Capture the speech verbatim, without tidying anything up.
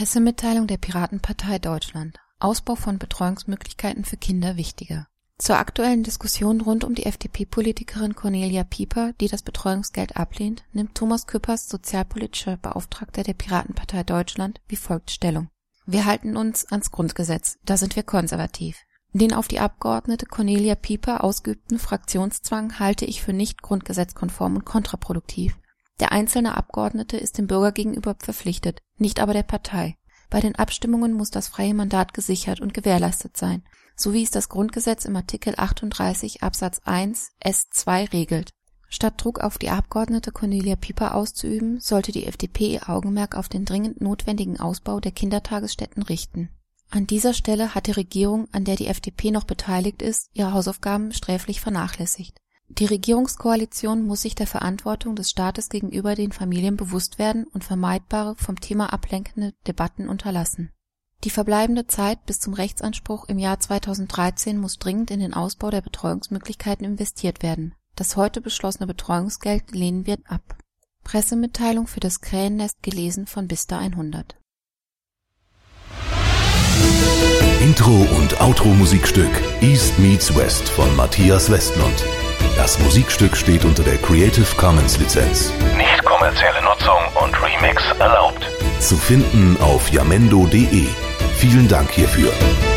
Pressemitteilung der Piratenpartei Deutschland. Ausbau von Betreuungsmöglichkeiten für Kinder wichtiger. Zur aktuellen Diskussion rund um die F D P-Politikerin Cornelia Pieper, die das Betreuungsgeld ablehnt, nimmt Thomas Küppers, sozialpolitischer Beauftragter der Piratenpartei Deutschland, wie folgt Stellung. Wir halten uns ans Grundgesetz, da sind wir konservativ. Den auf die Abgeordnete Cornelia Pieper ausgeübten Fraktionszwang halte ich für nicht grundgesetzkonform und kontraproduktiv. Der einzelne Abgeordnete ist dem Bürger gegenüber verpflichtet, nicht aber der Partei. Bei den Abstimmungen muss das freie Mandat gesichert und gewährleistet sein, so wie es das Grundgesetz im Artikel achtunddreißig Absatz eins S zwei regelt. Statt Druck auf die Abgeordnete Cornelia Pieper auszuüben, sollte die F D P ihr Augenmerk auf den dringend notwendigen Ausbau der Kindertagesstätten richten. An dieser Stelle hat die Regierung, an der die F D P noch beteiligt ist, ihre Hausaufgaben sträflich vernachlässigt. Die Regierungskoalition muss sich der Verantwortung des Staates gegenüber den Familien bewusst werden und vermeidbare, vom Thema ablenkende Debatten unterlassen. Die verbleibende Zeit bis zum Rechtsanspruch im Jahr zweitausenddreizehn muss dringend in den Ausbau der Betreuungsmöglichkeiten investiert werden. Das heute beschlossene Betreuungsgeld lehnen wir ab. Pressemitteilung für das Krähennest gelesen von Bista hundert. Intro und Outro-Musikstück East Meets West von Matthias Westlund. Das Musikstück steht unter der Creative Commons Lizenz. Nicht kommerzielle Nutzung und Remix erlaubt. Zu finden auf jamendo punkt de. Vielen Dank hierfür.